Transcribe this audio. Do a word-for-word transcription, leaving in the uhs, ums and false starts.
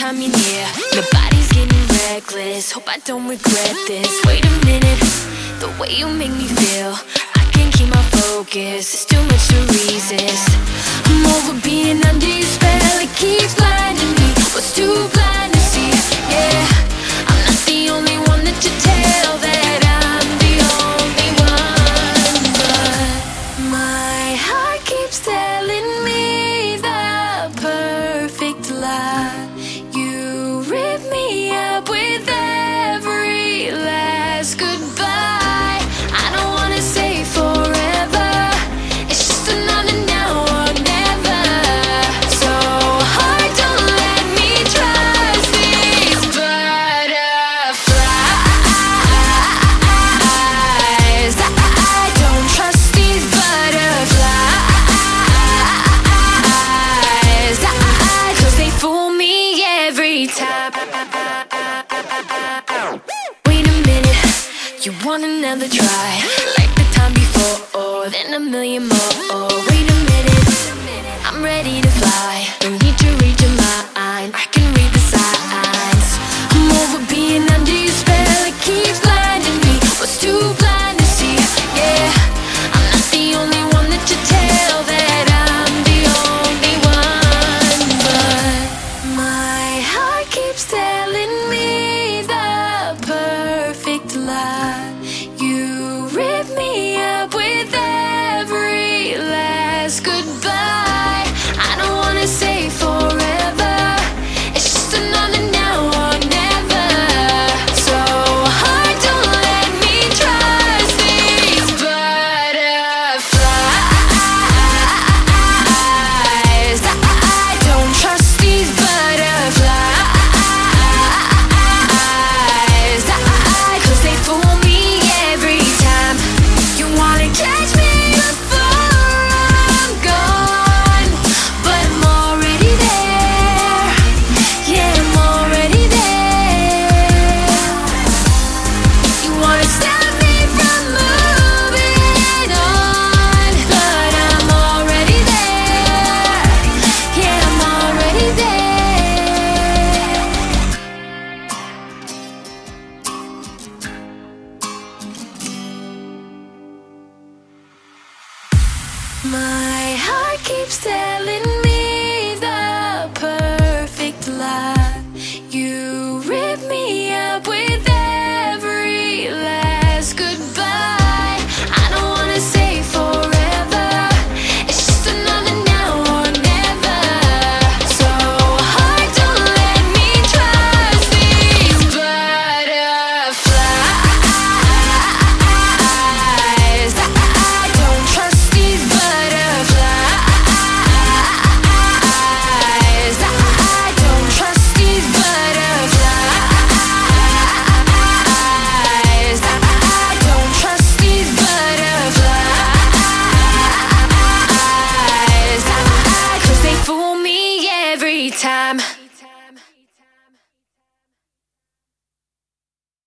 time you're near. Your body's getting reckless, hope I don't regret this. Wait a minute, the way you make me feel, I can't keep my focus, it's too much to resist. I'm over being under your spell, it keeps blinding me. Was too blind to see, yeah. I'm not the only one that you tell that I'm the only one. But my heart keeps telling me the perfect lie. You rip me up with every last goodbye. I don't wanna say forever, it's just another now or never. So hard, don't let me trust these butterflies. I don't trust these butterflies, 'cause they fool me every time. Wait a minute, you want another try, like the time before, or then a million more. Wait a minute, I'm ready to fly.